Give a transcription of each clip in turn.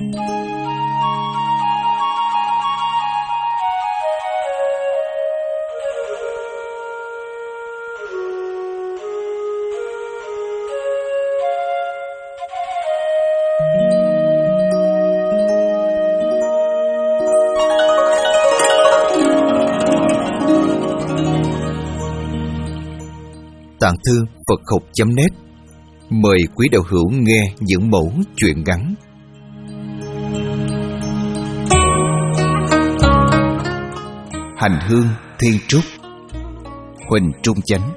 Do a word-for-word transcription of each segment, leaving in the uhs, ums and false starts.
Tạng thư Phật học chấm net mời quý đạo hữu nghe những mẫu chuyện ngắn. Hành hương thiên trúc, Huỳnh Trung Chánh.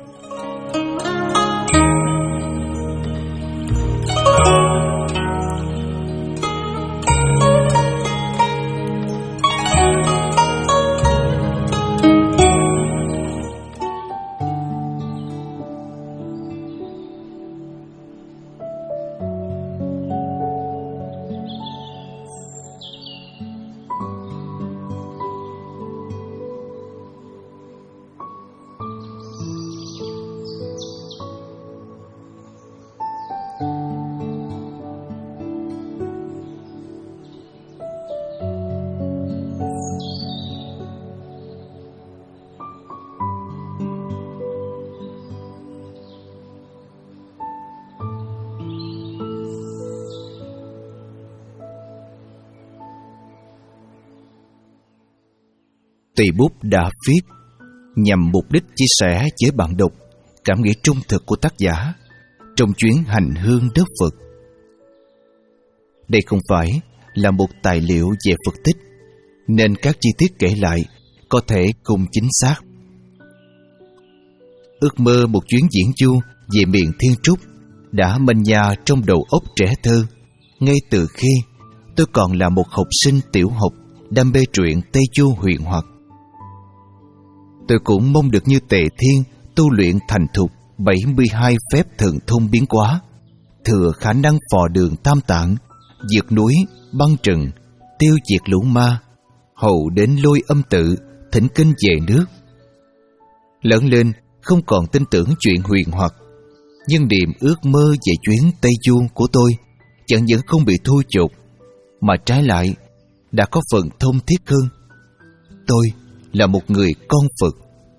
Tùy bút đã viết nhằm mục đích chia sẻ với bạn đọc cảm nghĩ trung thực của tác giả trong chuyến hành hương đất Phật. Đây không phải là một tài liệu về Phật tích, nên các chi tiết kể lại có thể không chính xác. Ước mơ một chuyến diễn du về miền Thiên Trúc đã manh nha trong đầu óc trẻ thơ, ngay từ khi tôi còn là một học sinh tiểu học đam mê truyện Tây Du huyền hoặc. Tôi cũng mong được như Tề Thiên tu luyện thành thục bảy mươi hai phép thần thông biến hóa, thừa khả năng phò đường tam tạng, vượt núi, băng trần, tiêu diệt lũ ma, hầu đến lôi âm tự, thỉnh kinh về nước. Lớn lên không còn tin tưởng chuyện huyền hoặc, nhưng niềm ước mơ về chuyến Tây Du của tôi chẳng những không bị thui chột, mà trái lại đã có phần thông thiết hơn. Tôi là một người con Phật.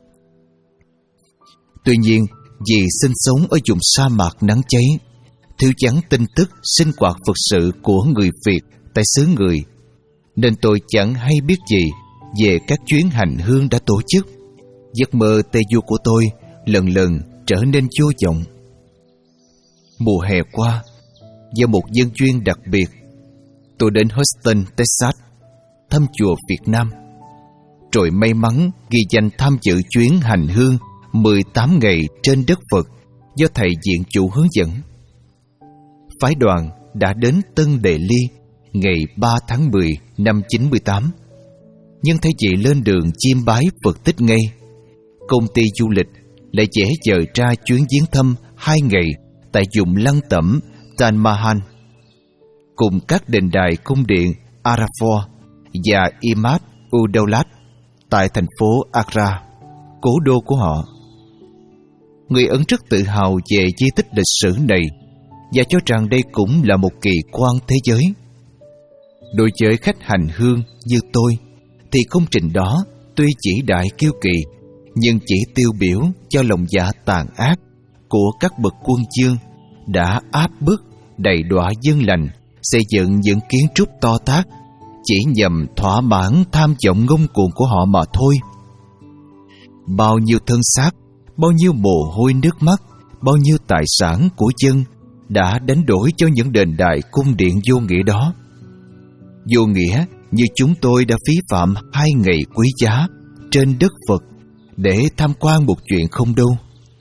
Tuy nhiên, vì sinh sống ở vùng sa mạc nắng cháy, thiếu vắng tin tức sinh hoạt Phật sự của người Việt tại xứ người, nên tôi chẳng hay biết gì về các chuyến hành hương đã tổ chức. Giấc mơ Tây Du của tôi lần lần trở nên vô vọng. Mùa hè qua, do một nhân duyên đặc biệt, tôi đến Houston, Texas, thăm chùa Việt Nam, rồi may mắn ghi danh tham dự chuyến hành hương mười tám ngày trên đất Phật do thầy viện chủ hướng dẫn. Phái đoàn đã đến Tân Đề Ly ngày ba tháng mười năm chín mươi tám, nhưng thay vì lên đường chiêm bái Phật tích ngay, công ty du lịch lại dễ dời ra chuyến viếng thăm hai ngày tại vùng lăng tẩm Taj Mahal, cùng các đền đài cung điện Arafat và Imad Udaulat tại thành phố Agra, cố đô của họ. Người Ấn rất tự hào về di tích lịch sử này và cho rằng đây cũng là một kỳ quan thế giới. Đối với khách hành hương như tôi thì công trình đó tuy chỉ đại kiêu kỳ, nhưng chỉ tiêu biểu cho lòng dạ tàn ác của các bậc quân vương đã áp bức đầy đọa dân lành xây dựng những kiến trúc to tát chỉ nhằm thỏa mãn tham vọng ngông cuồng của họ mà thôi. Bao nhiêu thân xác, bao nhiêu mồ hôi nước mắt, bao nhiêu tài sản của dân đã đánh đổi cho những đền đài cung điện vô nghĩa đó. Vô nghĩa như chúng tôi đã phí phạm hai ngày quý giá trên đất Phật để tham quan một chuyện không đâu.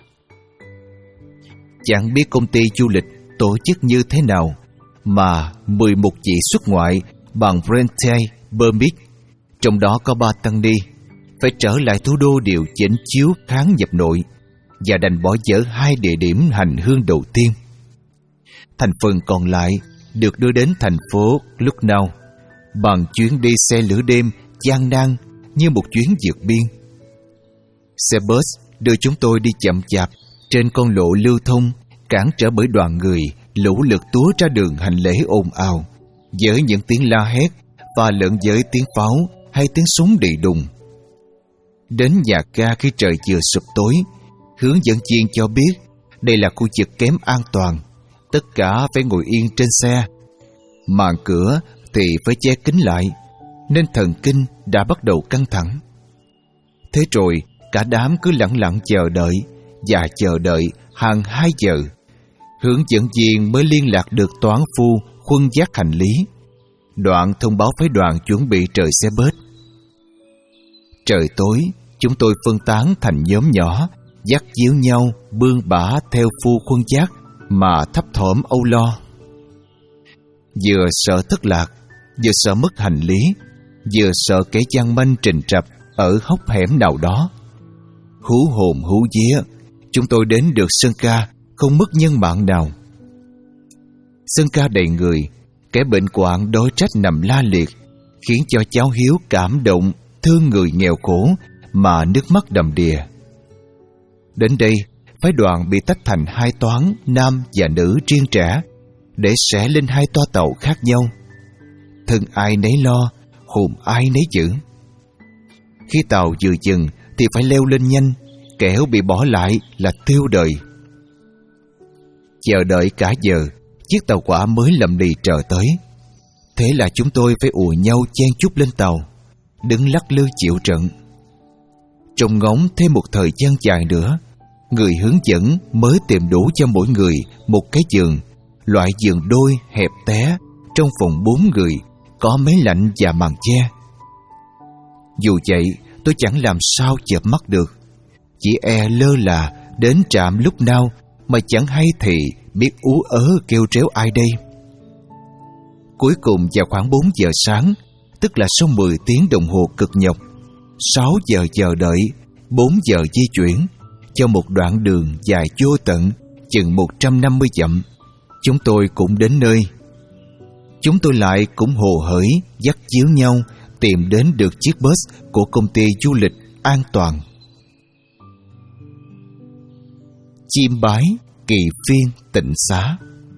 Chẳng biết công ty du lịch tổ chức như thế nào mà mười một vị xuất ngoại bằng Rente Permit, trong đó có ba tăng ni, phải trở lại thủ đô điều chỉnh chiếu kháng nhập nội và đành bỏ dở hai địa điểm hành hương đầu tiên. Thành phần còn lại được đưa đến thành phố Lucknow bằng chuyến đi xe lửa đêm gian nan như một chuyến vượt biên. Xe bus đưa chúng tôi đi chậm chạp trên con lộ lưu thông, cản trở bởi đoàn người lũ lượt túa ra đường hành lễ ồn ào với những tiếng la hét và lẫn với tiếng pháo hay tiếng súng đi đùng. Đến nhà ga khi trời vừa sụp tối, hướng dẫn viên cho biết đây là khu vực kém an toàn, tất cả phải ngồi yên trên xe. Màn cửa thì phải che kín lại, nên thần kinh đã bắt đầu căng thẳng. Thế rồi cả đám cứ lặng lặng chờ đợi, và chờ đợi hàng hai giờ. Hướng dẫn viên mới liên lạc được toán phu khuân vác hành lý. Đoạn thông báo phái đoàn chuẩn bị rời xe bớt. Trời tối, chúng tôi phân tán thành nhóm nhỏ, dắt díu nhau bươn bả theo phu khuân vác mà thấp thỏm âu lo. Vừa sợ thất lạc, vừa sợ mất hành lý, vừa sợ kẻ gian manh trình trập ở hốc hẻm nào đó. Hú hồn hú vía, chúng tôi đến được sân ca không mất nhân mạng nào. Sân ca đầy người, kẻ bệnh hoạn đói trách nằm la liệt, khiến cho cháu Hiếu cảm động thương người nghèo khổ mà nước mắt đầm đìa. Đến đây, phái đoàn bị tách thành hai toán nam và nữ riêng rẽ, để sẽ lên hai toa tàu khác nhau. Thân ai nấy lo, hồn ai nấy giữ. Khi tàu vừa dừng thì phải leo lên nhanh, kẻo bị bỏ lại là tiêu đời. Chờ đợi cả giờ, chiếc tàu hỏa mới lầm lì chờ tới. Thế là chúng tôi phải ùa nhau chen chúc lên tàu, đứng lắc lư chịu trận. Trông ngóng thêm một thời gian dài nữa, người hướng dẫn mới tìm đủ cho mỗi người một cái giường, loại giường đôi hẹp té, trong phòng bốn người, có máy lạnh và màn che. Dù vậy, tôi chẳng làm sao chợp mắt được, chỉ e lơ là đến trạm lúc nào mà chẳng hay thì biết ú ớ kêu tréo ai đây. Cuối cùng vào khoảng bốn giờ sáng, tức là sau mười tiếng đồng hồ cực nhọc, sáu giờ chờ đợi, bốn giờ di chuyển, cho một đoạn đường dài vô tận, chừng một trăm năm mươi dặm, chúng tôi cũng đến nơi. Chúng tôi lại cũng hồ hởi dắt díu nhau tìm đến được chiếc bus của công ty du lịch An Toàn. Chiêm bái Kỳ Phiên Tịnh Xá.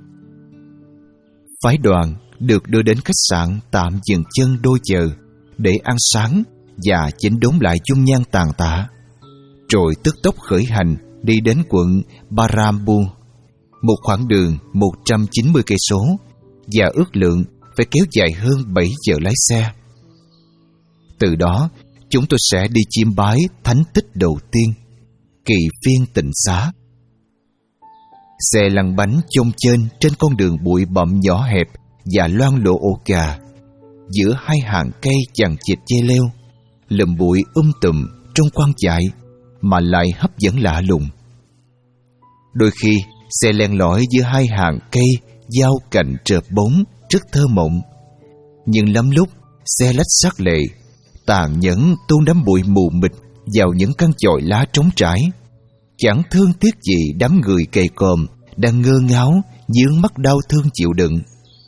Phái đoàn được đưa đến khách sạn tạm dừng chân đôi giờ để ăn sáng và chỉnh đốn lại dung nhan tàn tạ, rồi tức tốc khởi hành đi đến quận Barambur, một khoảng đường một trăm chín mươi cây số, và ước lượng phải kéo dài hơn bảy giờ lái xe. Từ đó, chúng tôi sẽ đi chiêm bái thánh tích đầu tiên, Kỳ Phiên Tịnh Xá. Xe lăn bánh chông chênh trên con đường bụi bặm nhỏ hẹp và loang lổ ổ gà, giữa hai hàng cây chằng chịt dây leo, lùm bụi um tùm trong quan dại mà lại hấp dẫn lạ lùng. Đôi khi xe len lỏi giữa hai hàng cây giao cành trợp bóng rất thơ mộng, nhưng lắm lúc xe lách sắc lệ, tàn nhẫn tuôn đám bụi mù mịt vào những căn chòi lá trống trải, chẳng thương tiếc gì đám người cày còm đang ngơ ngáo dướng mắt đau thương chịu đựng.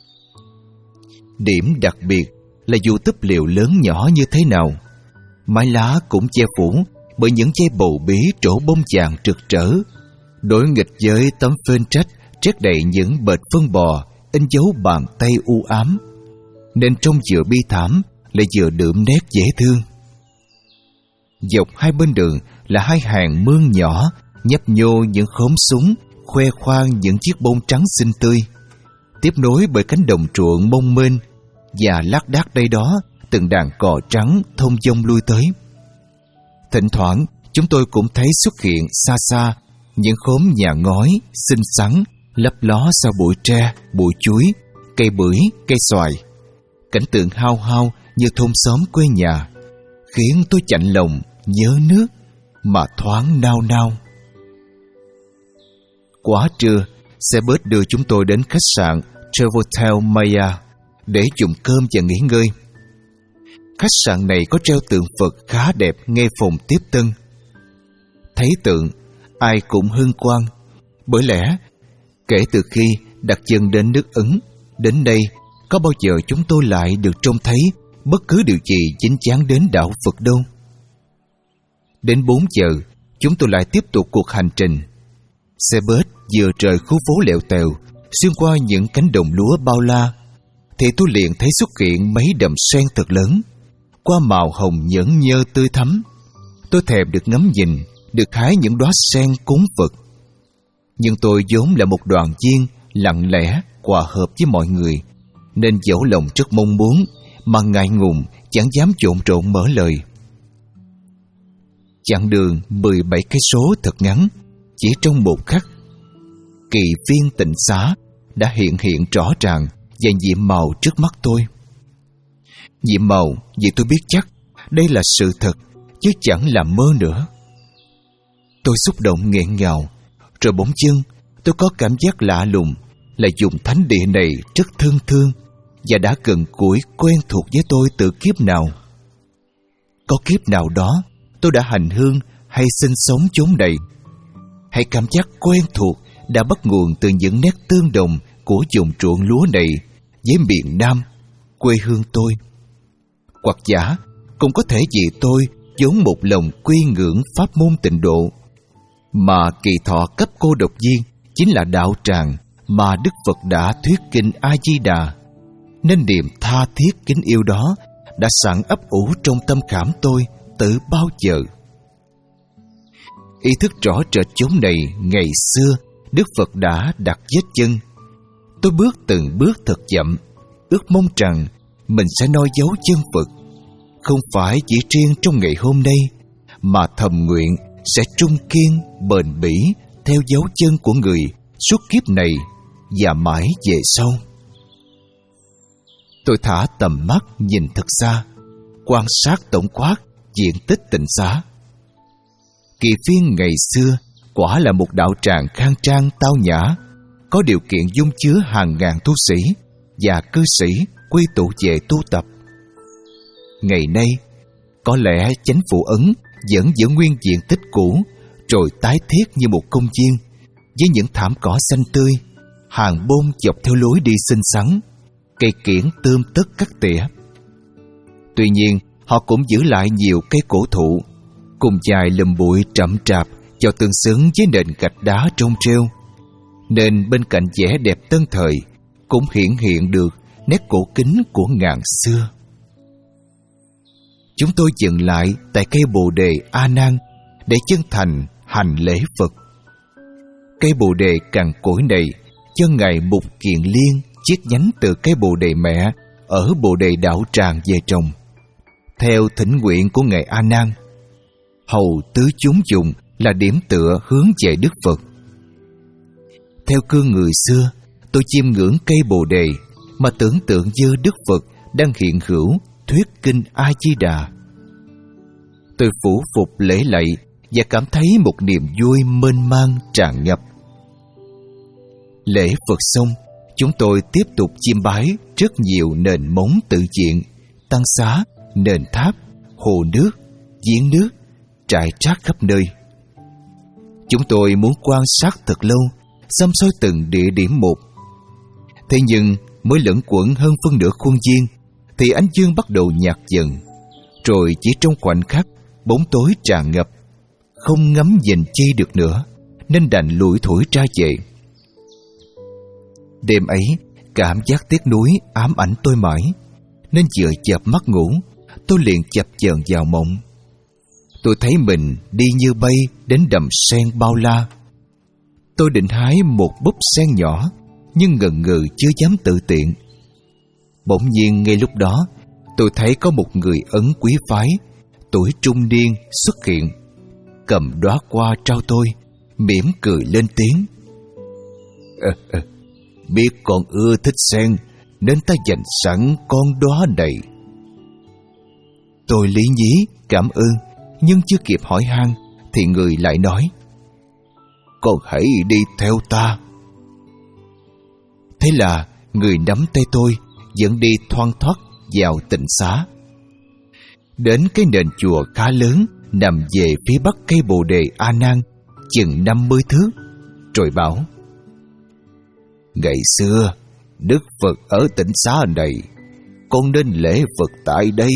Điểm đặc biệt là dù túp liều lớn nhỏ như thế nào, mái lá cũng che phủ bởi những dây bầu bí trổ bông vàng rực rỡ, đối nghịch với tấm phên trách trét đầy những bệt phân bò in dấu bàn tay u ám, nên trông vừa bi thảm lại vừa đượm nét dễ thương. Dọc hai bên đường là hai hàng mương nhỏ nhấp nhô những khóm súng, khoe khoang những chiếc bông trắng xinh tươi, tiếp nối bởi cánh đồng ruộng mông mênh, và lác đác đây đó từng đàn cò trắng thông dong lui tới. Thỉnh thoảng chúng tôi cũng thấy xuất hiện xa xa những khóm nhà ngói xinh xắn lấp ló sau bụi tre, bụi chuối, cây bưởi, cây xoài. Cảnh tượng hao hao như thôn xóm quê nhà, khiến tôi chạnh lòng nhớ nước mà thoáng nao nao. Quá trưa, xe bus đưa chúng tôi đến khách sạn Traveltel Maya để dùng cơm và nghỉ ngơi. Khách sạn này có treo tượng Phật khá đẹp ngay phòng tiếp tân. Thấy tượng, ai cũng hân hoan, bởi lẽ kể từ khi đặt chân đến nước Ấn, đến đây có bao giờ chúng tôi lại được trông thấy bất cứ điều gì dính dáng đến đạo Phật đâu. Đến bốn giờ, chúng tôi lại tiếp tục cuộc hành trình. Xe bus vừa rời khu phố lẹo tèo, xuyên qua những cánh đồng lúa bao la, thì tôi liền thấy xuất hiện mấy đầm sen thật lớn, qua màu hồng nhẫn nhơ tươi thắm. Tôi thèm được ngắm nhìn, được hái những đóa sen cúng Phật. Nhưng tôi vốn là một đoàn viên lặng lẽ hòa hợp với mọi người, nên dẫu lòng rất mong muốn mà ngại ngùng chẳng dám trộn trộn mở lời. Chặng đường mười bảy cây số thật ngắn, chỉ trong một khắc, kỳ viên tịnh xá đã hiện hiện rõ ràng và nhiệm màu trước mắt tôi. Nhiệm màu vì tôi biết chắc đây là sự thật, chứ chẳng là mơ nữa. Tôi xúc động nghẹn ngào, rồi bỗng dưng tôi có cảm giác lạ lùng là vùng thánh địa này rất thân thương và đã gần gũi quen thuộc với tôi từ kiếp nào. Có kiếp nào đó tôi đã hành hương hay sinh sống chốn này, hay cảm giác quen thuộc đã bắt nguồn từ những nét tương đồng của vùng ruộng lúa này với miền Nam, quê hương tôi. Hoặc giả cũng có thể vì tôi vốn một lòng quy ngưỡng pháp môn tịnh độ, mà kỳ thọ cấp cô độc viên chính là đạo tràng mà Đức Phật đã thuyết kinh A Di Đà, nên niềm tha thiết kính yêu đó đã sẵn ấp ủ trong tâm khảm tôi từ bao giờ. Ý thức rõ rệt chốn này ngày xưa Đức Phật đã đặt vết chân. Tôi bước từng bước thật chậm, ước mong rằng mình sẽ noi dấu chân Phật, không phải chỉ riêng trong ngày hôm nay, mà thầm nguyện sẽ trung kiên bền bỉ theo dấu chân của người suốt kiếp này và mãi về sau. Tôi thả tầm mắt nhìn thật xa, quan sát tổng quát diện tích tịnh xá. Kỳ viên ngày xưa quả là một đạo tràng khang trang tao nhã, có điều kiện dung chứa hàng ngàn tu sĩ và cư sĩ quy tụ về tu tập. Ngày nay, có lẽ chánh phủ Ấn vẫn giữ nguyên diện tích cũ, rồi tái thiết như một công viên với những thảm cỏ xanh tươi, hàng bôn dọc theo lối đi xinh xắn, cây kiểng tươm tất cắt tỉa. Tuy nhiên, họ cũng giữ lại nhiều cây cổ thụ, cùng dài lùm bụi rậm rạp cho tương xứng với nền gạch đá trông treo, nên bên cạnh vẻ đẹp tân thời cũng hiện hiện được nét cổ kính của ngàn xưa. Chúng tôi dừng lại tại cây bồ đề A Nan để chân thành hành lễ Phật. Cây bồ đề cằn cỗi này cho Ngài Mục Kiền Liên chiết nhánh từ cây bồ đề mẹ ở bồ đề đạo tràng về trồng, theo thỉnh nguyện của Ngài A Nan, hầu tứ chúng dùng là điểm tựa hướng về Đức Phật. Theo cương người xưa, tôi chiêm ngưỡng cây bồ đề mà tưởng tượng như Đức Phật đang hiện hữu thuyết kinh A Di Đà. Tôi phủ phục lễ lạy và cảm thấy một niềm vui mênh mang tràn ngập. Lễ Phật xong, chúng tôi tiếp tục chiêm bái rất nhiều nền móng tự diện, tăng xá, nền tháp, hồ nước, giếng nước trải trát khắp nơi. Chúng tôi muốn quan sát thật lâu, xăm soi từng địa điểm một. Thế nhưng mới lẫn quẩn hơn phân nửa khuôn viên thì ánh dương bắt đầu nhạt dần, rồi chỉ trong khoảnh khắc bóng tối tràn ngập, không ngắm nhìn chi được nữa, nên đành lủi thủi ra về. Đêm ấy, cảm giác tiếc nuối ám ảnh tôi mãi, nên vừa chợp mắt ngủ, tôi liền chập chờn vào mộng. Tôi thấy mình đi như bay đến đầm sen bao la. Tôi định hái một búp sen nhỏ, nhưng ngần ngừ chưa dám tự tiện. Bỗng nhiên ngay lúc đó, tôi thấy có một người Ấn quý phái, tuổi trung niên xuất hiện, cầm đóa hoa trao tôi, mỉm cười lên tiếng. À, à, biết con ưa thích sen, nên ta dành sẵn con đóa này. Tôi lý nhí cảm ơn, nhưng chưa kịp hỏi han thì người lại nói: Con hãy đi theo ta. Thế là người nắm tay tôi dẫn đi thoăn thoắt vào tịnh xá. Đến cái nền chùa khá lớn nằm về phía bắc cây bồ đề A Nan chừng năm mươi thước, rồi bảo: Ngày xưa Đức Phật ở tịnh xá này, con nên lễ Phật tại đây.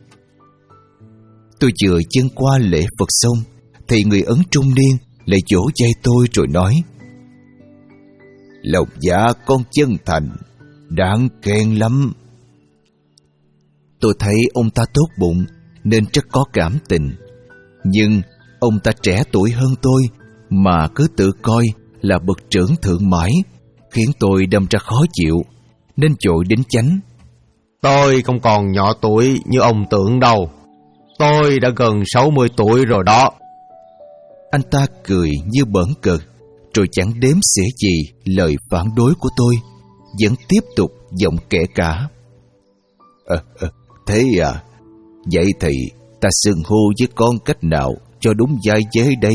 Tôi vừa chân qua lễ Phật xong thì người Ấn trung niên lại vỗ vai tôi rồi nói: Lòng dạ con chân thành, đáng khen lắm. Tôi thấy ông ta tốt bụng nên rất có cảm tình. Nhưng ông ta trẻ tuổi hơn tôi mà cứ tự coi là bậc trưởng thượng mãi, khiến tôi đâm ra khó chịu, nên vội đính chánh. Tôi không còn nhỏ tuổi như ông tưởng đâu. Tôi đã gần sáu mươi tuổi rồi đó. Anh ta cười như bỡn cợt, rồi chẳng đếm xỉa gì lời phản đối của tôi, vẫn tiếp tục giọng kể cả. À, à, thế à, vậy thì ta xưng hô với con cách nào cho đúng vai vế đây?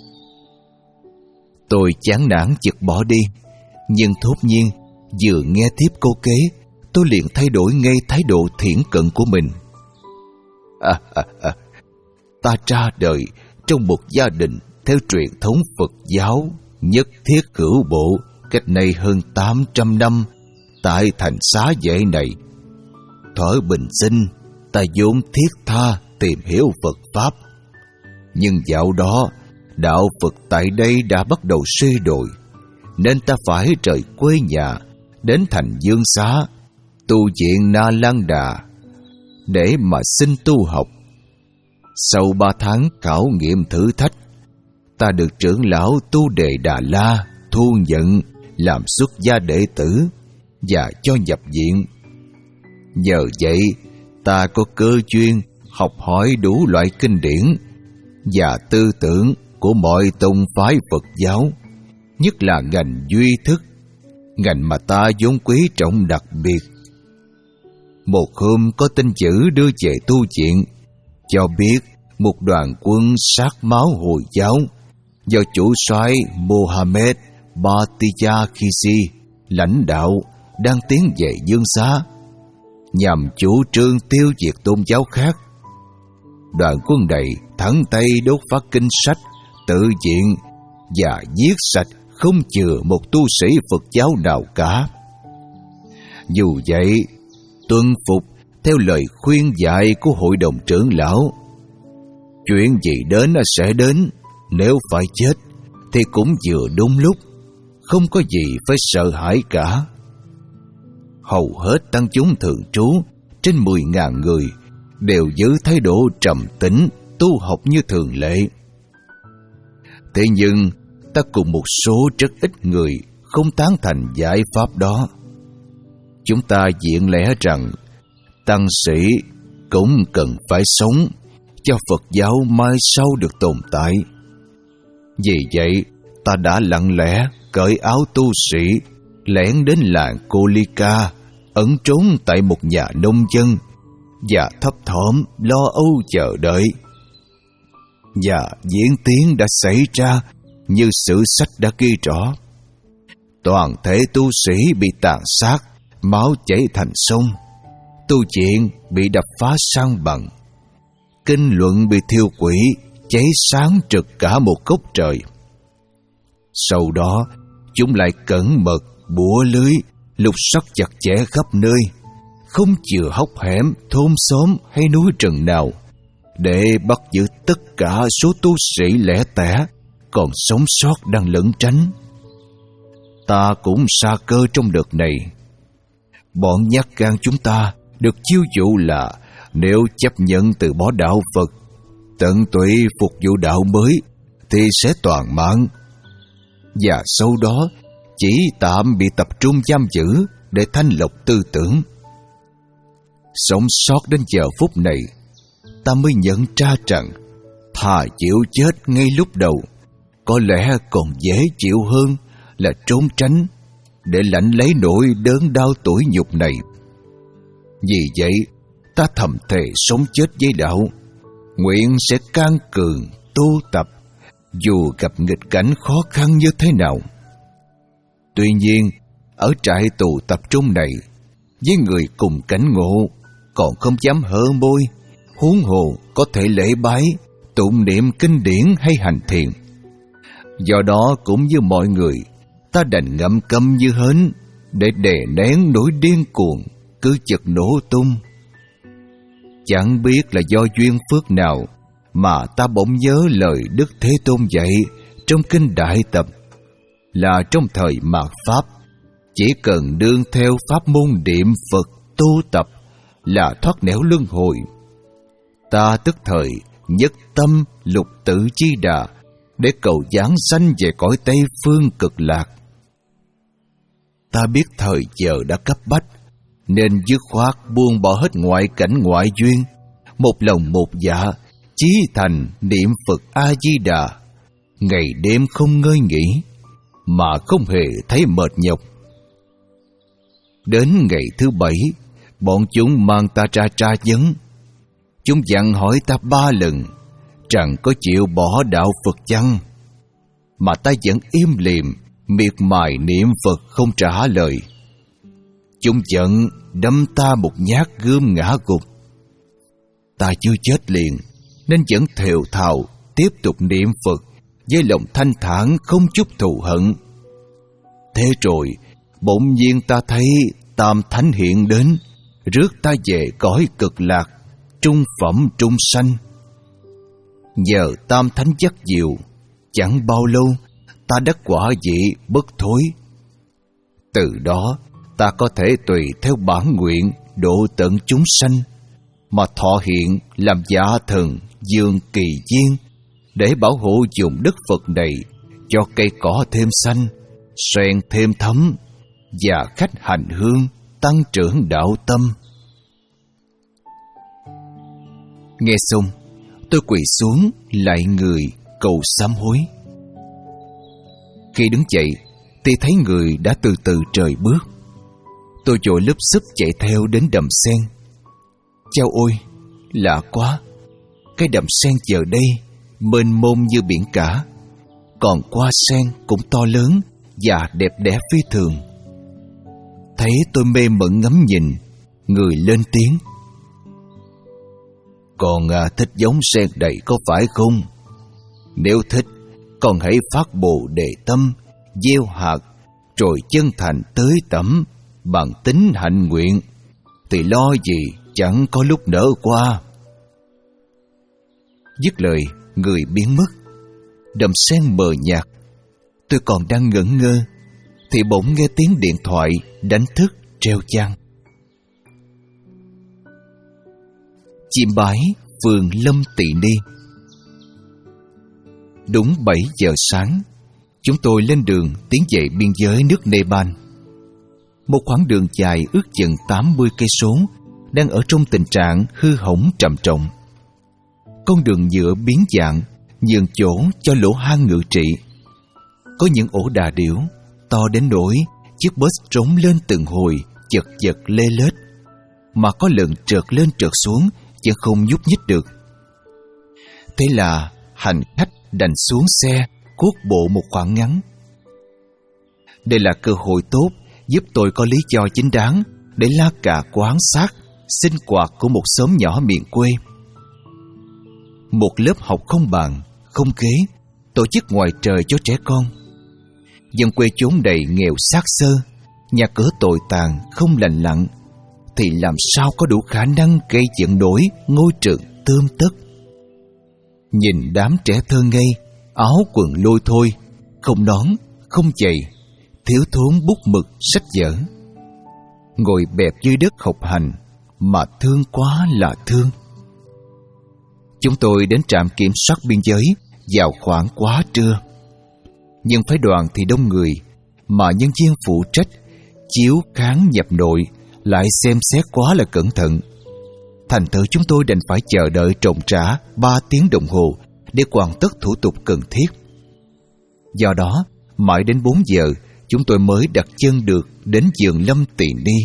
Tôi chán nản chực bỏ đi, nhưng thốt nhiên vừa nghe tiếp câu kế, tôi liền thay đổi ngay thái độ thiển cận của mình. À, à, à, ta ra đời trong một gia đình theo truyền thống Phật giáo nhất thiết hữu bộ cách nay hơn tám trăm năm tại thành Xá Vệ này. Thuở bình sinh, ta vốn thiết tha tìm hiểu Phật Pháp. Nhưng dạo đó, đạo Phật tại đây đã bắt đầu suy đồi, nên ta phải rời quê nhà, đến thành Dương Xá, tu viện Na Lan Đà, để mà xin tu học. Sau ba tháng khảo nghiệm thử thách, ta được trưởng lão Tu Đề Đà La thu nhận làm xuất gia đệ tử và cho nhập viện. Nhờ vậy, ta có cơ duyên học hỏi đủ loại kinh điển và tư tưởng của mọi tông phái Phật giáo, nhất là ngành duy thức, ngành mà ta vốn quý trọng đặc biệt. Một hôm có tin dữ đưa về tu viện, cho biết một đoàn quân sát máu Hồi giáo do chủ soái Mohammed Batija Khisi lãnh đạo đang tiến về Dương Xá, nhằm chủ trương tiêu diệt tôn giáo khác. Đoàn quân này thẳng tay đốt phát kinh sách, tự viện và giết sạch không chừa một tu sĩ Phật giáo nào cả. Dù vậy, tuân phục theo lời khuyên dạy của hội đồng trưởng lão. Chuyện gì đến sẽ đến, nếu phải chết thì cũng vừa đúng lúc, không có gì phải sợ hãi cả. Hầu hết tăng chúng thường trú trên mười ngàn người đều giữ thái độ trầm tĩnh, tu học như thường lệ. Thế nhưng ta cùng một số rất ít người không tán thành giải pháp đó. Chúng ta diện lẽ rằng tăng sĩ cũng cần phải sống cho Phật giáo mai sau được tồn tại. Vì vậy, ta đã lặng lẽ cởi áo tu sĩ, lẻn đến làng Kolika, ẩn trốn tại một nhà nông dân và thấp thỏm lo âu chờ đợi. Và diễn tiến đã xảy ra như sử sách đã ghi rõ. Toàn thể tu sĩ bị tàn sát, máu chảy thành sông. Tu viện bị đập phá san bằng. Kinh luận bị thiêu quỷ, cháy sáng trực cả một góc trời. Sau đó, chúng lại cẩn mật, bủa lưới, lục soát chặt chẽ khắp nơi, không chừa hốc hẻm, thôn xóm hay núi rừng nào, để bắt giữ tất cả số tu sĩ lẻ tẻ còn sống sót đang lẩn tránh. Ta cũng sa cơ trong đợt này. Bọn nhát gan chúng ta được chiêu dụ là nếu chấp nhận từ bỏ đạo Phật, tận tụy phục vụ đạo mới, thì sẽ toàn mạng. Và sau đó chỉ tạm bị tập trung giam giữ để thanh lọc tư tưởng. Sống sót đến giờ phút này, ta mới nhận ra rằng thà chịu chết ngay lúc đầu có lẽ còn dễ chịu hơn là trốn tránh để lãnh lấy nỗi đớn đau tủi nhục này. Vì vậy, ta thầm thề sống chết với đạo, nguyện sẽ can cường tu tập dù gặp nghịch cảnh khó khăn như thế nào. Tuy nhiên, ở trại tù tập trung này, với người cùng cảnh ngộ còn không dám hở môi, huống hồ có thể lễ bái, tụng niệm kinh điển hay hành thiền. Do đó cũng như mọi người, ta đành ngậm câm như hến để đè nén nỗi điên cuồng cứ chợt nổ tung. Chẳng biết là do duyên phước nào mà ta bỗng nhớ lời Đức Thế Tôn dạy trong kinh Đại Tập, là trong thời mạt Pháp, Chỉ cần đương theo pháp môn niệm Phật tu tập là thoát nẻo luân hồi. Ta tức thời nhất tâm lục tự chi đà để cầu giáng sanh về cõi Tây Phương Cực Lạc. Ta biết thời giờ đã cấp bách, nên dứt khoát buông bỏ hết ngoại cảnh ngoại duyên, một lòng một dạ chí thành niệm Phật A Di Đà, ngày đêm không ngơi nghỉ, mà không hề thấy mệt nhọc. Đến ngày thứ bảy, bọn chúng mang ta ra tra vấn. Chúng dặn hỏi ta ba lần rằng có chịu bỏ đạo Phật chăng, mà ta vẫn im lìm miệt mài niệm Phật không trả lời. Chúng giận đâm ta một nhát gươm ngã gục. Ta chưa chết liền nên vẫn thều thào tiếp tục niệm Phật với lòng thanh thản không chút thù hận. Thế rồi bỗng nhiên ta thấy Tam Thánh hiện đến, rước ta về cõi Cực Lạc, trung phẩm trung sanh. Nhờ Tam Thánh dắt dìu, chẳng bao lâu ta đã quả vị bất thối. Từ đó ta có thể tùy theo bản nguyện độ tận chúng sanh, mà thọ hiện làm giả thần dương kỳ viên, để bảo hộ vùng đất Phật này cho cây cỏ thêm xanh, xoen thêm thấm, và khách hành hương tăng trưởng đạo tâm. Nghe xong, tôi quỳ xuống lạy người cầu sám hối. Khi đứng dậy thì thấy người đã từ từ trời bước. Tôi vội lúp xúp chạy theo đến đầm sen. Chao ôi, lạ quá! Cái đầm sen giờ đây mênh mông như biển cả, còn hoa sen cũng to lớn và đẹp đẽ phi thường. Thấy tôi mê mẩn ngắm nhìn, người lên tiếng: Con à, thích giống sen đầy có phải không? Nếu thích, con hãy phát bồ đề tâm, gieo hạt, rồi chân thành tới tẩm bằng tính hạnh nguyện, thì lo gì chẳng có lúc nở qua. Dứt lời, người biến mất. Đầm sen mờ nhạt. Tôi còn đang ngẩn ngơ thì bỗng nghe tiếng điện thoại đánh thức treo chang. Chim Bái, phường Lâm Tị Ni. Đúng bảy giờ sáng, chúng tôi lên đường tiến về biên giới nước Nepal. Một khoảng đường dài ước chừng tám mươi cây số đang ở trong tình trạng hư hỏng trầm trọng. Con đường nhựa biến dạng, nhường chỗ cho lỗ hang ngự trị. Có những ổ đà điểu to đến nỗi chiếc bus trống lên từng hồi, chật chật lê lết, mà có lần trượt lên trượt xuống chứ không nhúc nhích được. Thế là hành khách đành xuống xe cuốc bộ một khoảng ngắn. Đây là cơ hội tốt giúp tôi có lý do chính đáng để la cà quán sát sinh hoạt của một xóm nhỏ miền quê. Một lớp học không bàn, không ghế, tổ chức ngoài trời cho trẻ con. Dân quê chốn đầy nghèo xác xơ, nhà cửa tồi tàn không lành lặn, thì làm sao có đủ khả năng gây dựng nổi ngôi trường tươm tất. Nhìn đám trẻ thơ ngây, áo quần lôi thôi, không nón, không giày, thiếu thốn bút mực sách vở, ngồi bẹp dưới đất học hành, mà thương quá là thương. Chúng tôi đến trạm kiểm soát biên giới vào khoảng quá trưa. Nhưng phái đoàn thì đông người, mà nhân viên phụ trách chiếu kháng nhập nội lại xem xét quá là cẩn thận. Thành thử chúng tôi đành phải chờ đợi trồng trả ba tiếng đồng hồ để hoàn tất thủ tục cần thiết. Do đó, mãi đến bốn giờ chúng tôi mới đặt chân được đến vườn Lâm Tị Ni.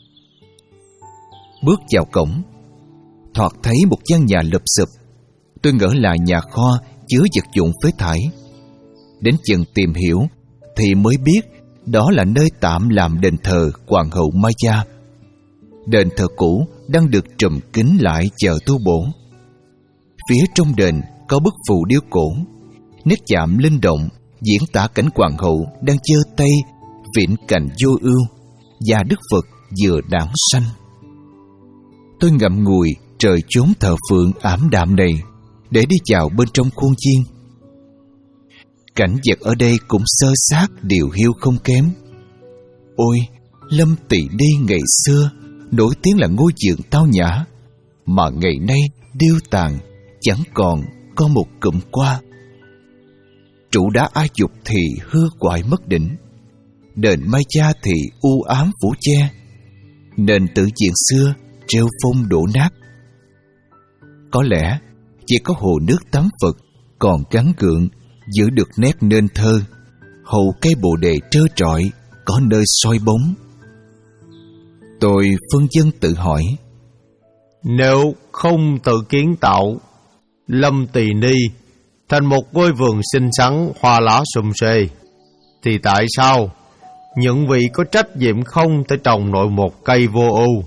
Bước vào cổng, thoạt thấy một gian nhà lụp xụp. Tôi ngỡ là nhà kho chứa vật dụng phế thải. Đến chừng tìm hiểu thì mới biết đó là nơi tạm làm đền thờ Hoàng hậu Maya. Đền thờ cũ đang được trùm kín lại chờ tu bổ. Phía trong đền có bức phù điêu cổ, nét chạm linh động diễn tả cảnh hoàng hậu đang giơ tay vịn cành vô ưu và Đức Phật vừa đản sanh. Tôi ngậm ngùi trời chốn thờ phượng ảm đạm này để đi vào bên trong khuôn viên. Cảnh vật ở đây cũng sơ sát điều hiu không kém. Ôi, Lâm Tỳ Ni ngày xưa nổi tiếng là ngôi giường tao nhã, mà ngày nay điêu tàn, chẳng còn có một cụm qua. Trụ đá ai dục thì hư hoại mất đỉnh, đền Mai Cha thì u ám phủ che, nền tự diện xưa treo phong đổ nát. Có lẽ chỉ có hồ nước tắm Phật còn gắn gượng giữ được nét nên thơ, hầu cây bồ đề trơ trọi có nơi soi bóng. Tôi phân vân tự hỏi, nếu không tự kiến tạo Lâm Tỳ Ni thành một ngôi vườn xinh xắn hoa lá sum xuê, thì tại sao những vị có trách nhiệm không thể trồng nội một cây vô ưu?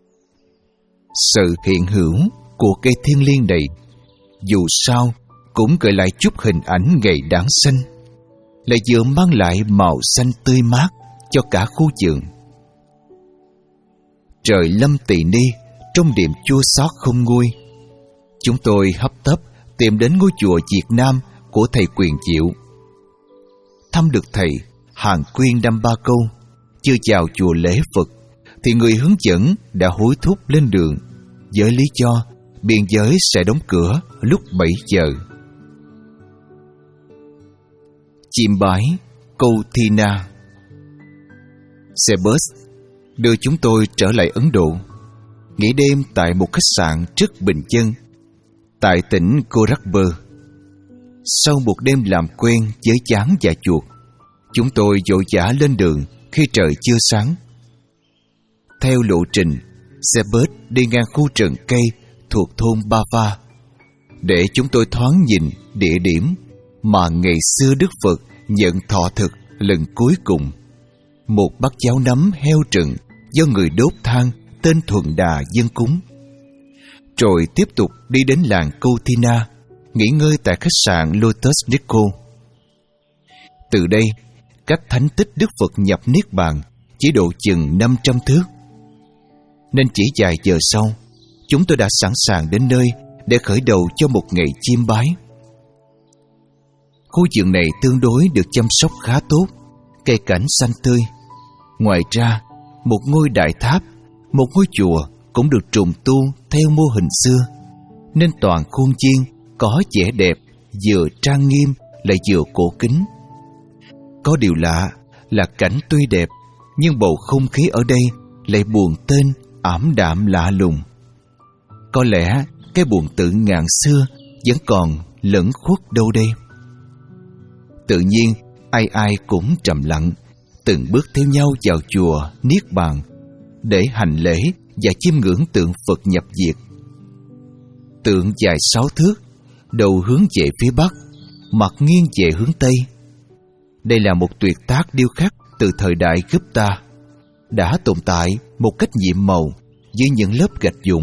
Sự hiện hữu của cây thiên liêng này dù sao cũng gợi lại chút hình ảnh ngày Đản Sanh, lại vừa mang lại màu xanh tươi mát cho cả khu vườn. Trời Lâm Tỳ Ni trong niềm chua xót không nguôi, chúng tôi hấp tấp tìm đến ngôi chùa Việt Nam của thầy Quyền Diệu. Thăm được thầy, hàng khuyên đăm ba câu, chưa chào chùa lễ Phật thì người hướng dẫn đã hối thúc lên đường với lý do biên giới sẽ đóng cửa lúc bảy giờ. Chim bái Câu Thina. Xe bus đưa chúng tôi trở lại Ấn Độ, nghỉ đêm tại một khách sạn rất bình dân tại tỉnh Gorakhpur. Sau một đêm làm quen với chán và chuột, chúng tôi vội vã lên đường khi trời chưa sáng. Theo lộ trình, xe bus đi ngang khu rừng cây thuộc thôn Bava để chúng tôi thoáng nhìn địa điểm mà ngày xưa Đức Phật nhận thọ thực lần cuối cùng, một bát cháo nấm heo rừng do người đốt than tên Thuần Đà dâng cúng. Rồi tiếp tục đi đến làng Câu Thina, nghỉ ngơi tại khách sạn Lotus Nikko. Từ đây, cách thánh tích Đức Phật nhập Niết Bàn chỉ độ chừng năm trăm thước, nên chỉ vài giờ sau, chúng tôi đã sẵn sàng đến nơi để khởi đầu cho một ngày chiêm bái. Khu vườn này tương đối được chăm sóc khá tốt, cây cảnh xanh tươi. Ngoài ra, một ngôi đại tháp, một ngôi chùa cũng được trùng tu theo mô hình xưa, nên toàn khuôn viên có vẻ đẹp, vừa trang nghiêm lại vừa cổ kính. Có điều lạ là cảnh tuy đẹp, nhưng bầu không khí ở đây lại buồn tênh, ảm đạm lạ lùng. Có lẽ cái buồn tự ngàn xưa vẫn còn lẫn khuất đâu đây. Tự nhiên ai ai cũng trầm lặng, từng bước theo nhau vào chùa Niết Bàn để hành lễ và chiêm ngưỡng tượng Phật nhập diệt. Tượng dài sáu thước, đầu hướng về phía bắc, mặt nghiêng về hướng tây. Đây là một tuyệt tác điêu khắc từ thời đại Gupta, đã tồn tại một cách nhiệm màu dưới những lớp gạch vụn.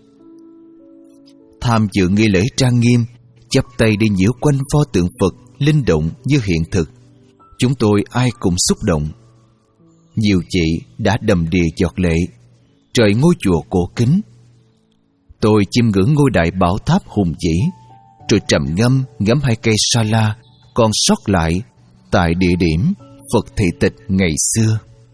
Tham dự nghi lễ trang nghiêm, chắp tay đi nhiễu quanh pho tượng Phật linh động như hiện thực, chúng tôi ai cũng xúc động. Nhiều chị đã đầm đìa giọt lệ rời ngôi chùa cổ kính. Tôi chiêm ngưỡng ngôi đại bảo tháp hùng vĩ, rồi trầm ngâm ngắm hai cây sa la còn sót lại tại địa điểm Phật thị tịch ngày xưa.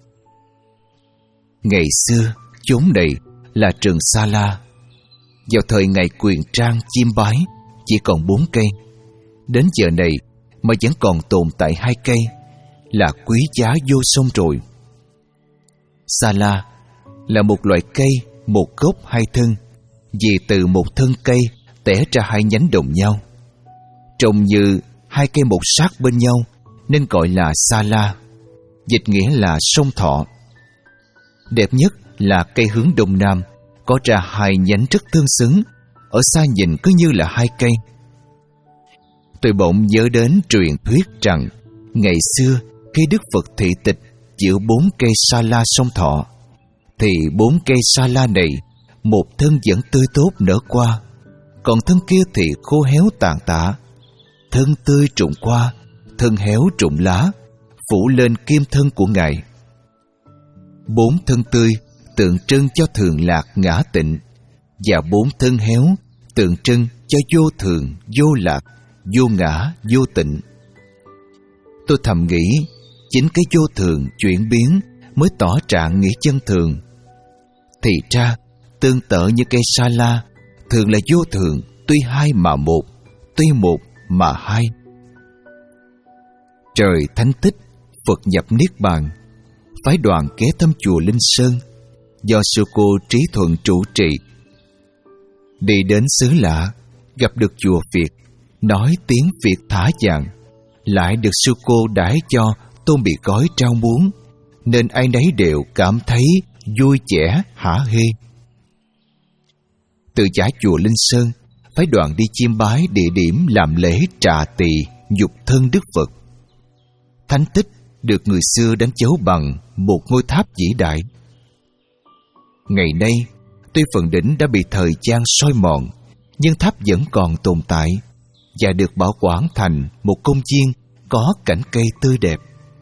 Ngày xưa, chốn này là rừng sa la. Vào thời ngày Quyền Trang chiêm bái, chỉ còn bốn cây. Đến giờ này mà vẫn còn tồn tại hai cây, là quý giá vô song rồi. Sa la là một loại cây, một gốc hai thân, vì từ một thân cây tẻ ra hai nhánh đồng nhau, trông như hai cây một sát bên nhau, nên gọi là sa la, dịch nghĩa là song thọ. Đẹp nhất là cây hướng đông nam, có ra hai nhánh rất tương xứng, ở xa nhìn cứ như là hai cây. Tôi bỗng nhớ đến truyền thuyết rằng ngày xưa khi Đức Phật thị tịch giữa bốn cây sa la song thọ, thì bốn cây sa la này một thân vẫn tươi tốt nở qua, còn thân kia thì khô héo tàn tạ. Thân tươi trụng qua, thân héo trụng lá, phủ lên kim thân của Ngài. Bốn thân tươi tượng trưng cho thường lạc ngã tịnh, và bốn thân héo tượng trưng cho vô thường, vô lạc, vô ngã, vô tịnh. Tôi thầm nghĩ, chính cái vô thường chuyển biến mới tỏ trạng nghĩa chân thường. Thì ra tương tự như cây sa la, thường là vô thường, tuy hai mà một, tuy một mà hai. Trời thánh tích, Phật nhập niết bàn. Phái đoàn ghé thăm chùa Linh Sơn, do sư cô Trí Thuận trụ trì. Đi đến xứ lạ, gặp được chùa Việt, nói tiếng Việt thả vàng, lại được sư cô đãi cho tôm bị gói trao muống, nên ai nấy đều cảm thấy vui vẻ hả hê. Từ giả chùa Linh Sơn, phái đoàn đi chiêm bái địa điểm làm lễ trà tỳ nhục thân Đức Phật. Thánh tích được người xưa đánh dấu bằng một ngôi tháp vĩ đại. Ngày nay, tuy phần đỉnh đã bị thời gian soi mòn, nhưng tháp vẫn còn tồn tại và được bảo quản thành một công viên có cảnh cây tươi đẹp.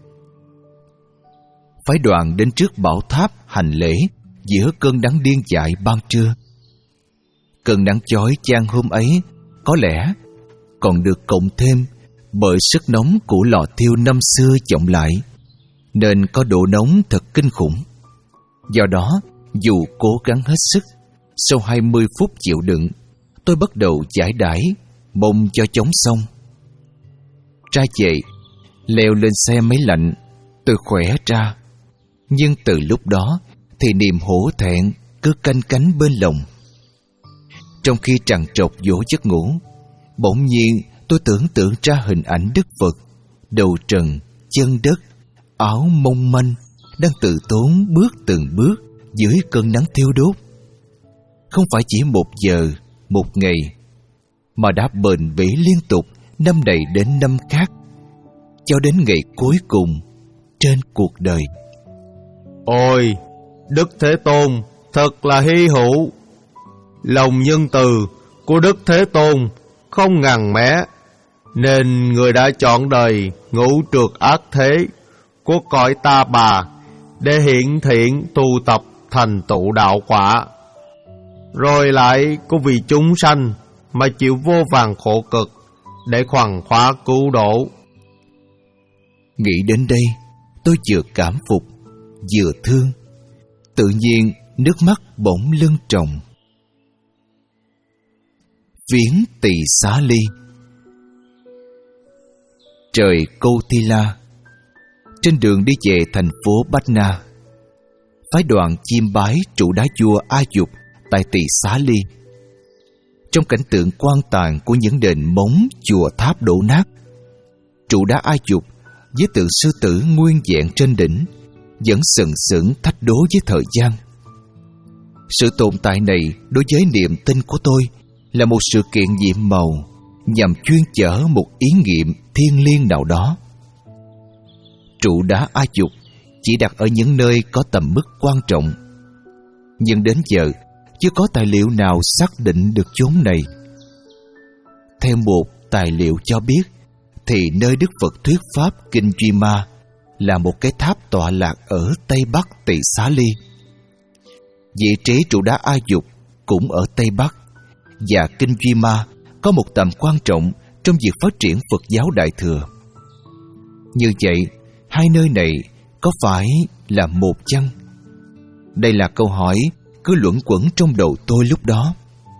Phái đoàn đến trước bảo tháp hành lễ giữa cơn nắng điên dại ban trưa. Cơn nắng chói chang hôm ấy có lẽ còn được cộng thêm bởi sức nóng của lò thiêu năm xưa chọng lại, nên có độ nóng thật kinh khủng. Do đó, dù cố gắng hết sức, sau hai mươi phút chịu đựng, tôi bắt đầu giải đãi, mong cho chóng xong. Ra về, leo lên xe máy lạnh, tôi khỏe ra. Nhưng từ lúc đó thì niềm hổ thẹn cứ canh cánh bên lòng. Trong khi trằn trọc dỗ giấc ngủ, bỗng nhiên tôi tưởng tượng ra hình ảnh Đức Phật, đầu trần, chân đất, áo mong manh, đang tự tốn bước từng bước dưới cơn nắng thiêu đốt. Không phải chỉ một giờ, một ngày, mà đã bền bỉ liên tục năm này đến năm khác, cho đến ngày cuối cùng trên cuộc đời. Ôi, Đức Thế Tôn thật là hy hữu. Lòng nhân từ của Đức Thế Tôn không ngần mé, nên người đã chọn đời ngũ trượt ác thế của cõi ta bà để hiển thiện tu tập thành tựu đạo quả, rồi lại có vì chúng sanh mà chịu vô vàn khổ cực để khoằng khóa cứu độ. Nghĩ đến đây, tôi vừa cảm phục, vừa thương. Tự nhiên nước mắt bỗng lưng tròng. Viếng Tỳ Xá Ly. Trời Câu Thi La. Trên đường đi về thành phố Bách Na, phái đoàn chiêm bái trụ đá vua A Dục tại Tỳ Xá Ly. Trong cảnh tượng quan tàn của những đền móng chùa tháp đổ nát, trụ đá A Dục với tượng sư tử nguyên vẹn trên đỉnh vẫn sừng sững thách đố với thời gian. Sự tồn tại này đối với niềm tin của tôi là một sự kiện nhiệm màu, nhằm chuyên chở một ý nghiệm thiêng liêng nào đó. Trụ đá A Dục chỉ đặt ở những nơi có tầm mức quan trọng, nhưng đến giờ chưa có tài liệu nào xác định được chốn này. Theo một tài liệu cho biết, thì nơi Đức Phật thuyết pháp Kinh Duy Ma là một cái tháp tọa lạc ở Tây Bắc Tỳ Xá Ly. Vị trí trụ đá A Dục cũng ở Tây Bắc, và Kinh Duy Ma có một tầm quan trọng trong việc phát triển Phật giáo Đại Thừa. Như vậy, hai nơi này có phải là một chăng? Đây là câu hỏi cứ luẩn quẩn trong đầu tôi lúc đó.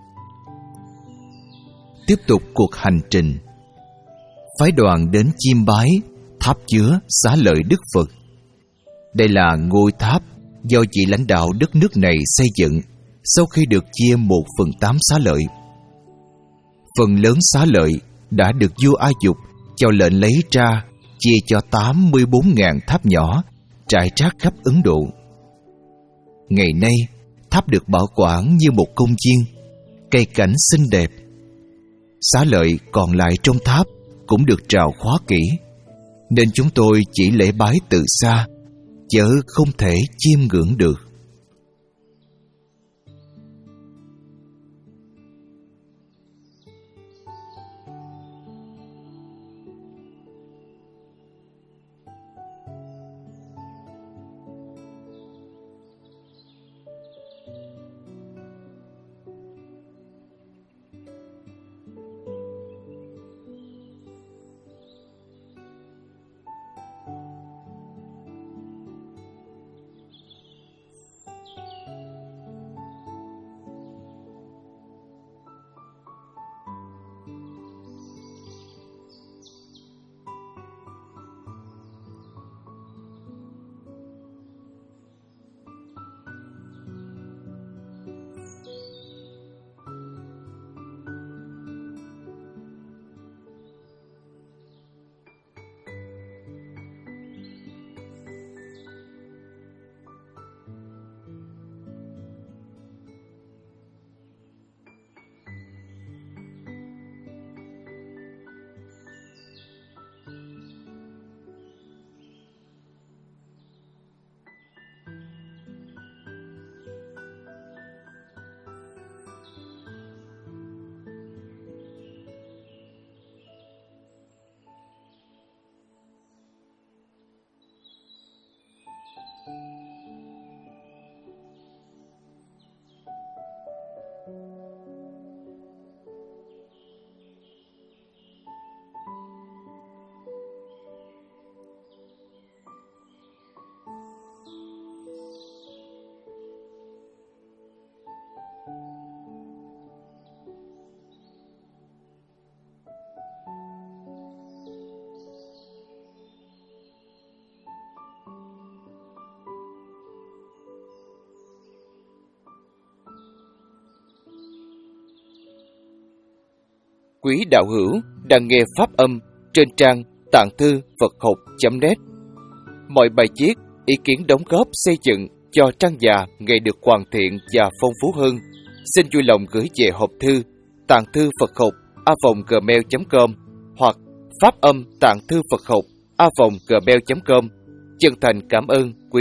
Tiếp tục cuộc hành trình, phái đoàn đến chiêm bái tháp chứa Xá Lợi Đức Phật. Đây là ngôi tháp do vị lãnh đạo đất nước này xây dựng sau khi được chia một phần tám xá lợi. Phần lớn xá lợi đã được vua A Dục cho lệnh lấy ra, chia cho tám mươi bốn nghìn tháp nhỏ trải rác khắp Ấn Độ. Ngày nay, tháp được bảo quản như một công viên, cây cảnh xinh đẹp. Xá lợi còn lại trong tháp cũng được trào khóa kỹ, nên chúng tôi chỉ lễ bái từ xa, chớ không thể chiêm ngưỡng được. Quý đạo hữu đang nghe pháp âm trên trang tạng thư Phật học chấm net. Mọi bài viết, ý kiến đóng góp xây dựng cho trang già ngày được hoàn thiện và phong phú hơn, xin vui lòng gửi về hộp thư tạng thư Phật học a vòng gmail chấm com hoặc pháp âm tạng thư Phật học a vòng gmail chấm com. Chân thành cảm ơn quý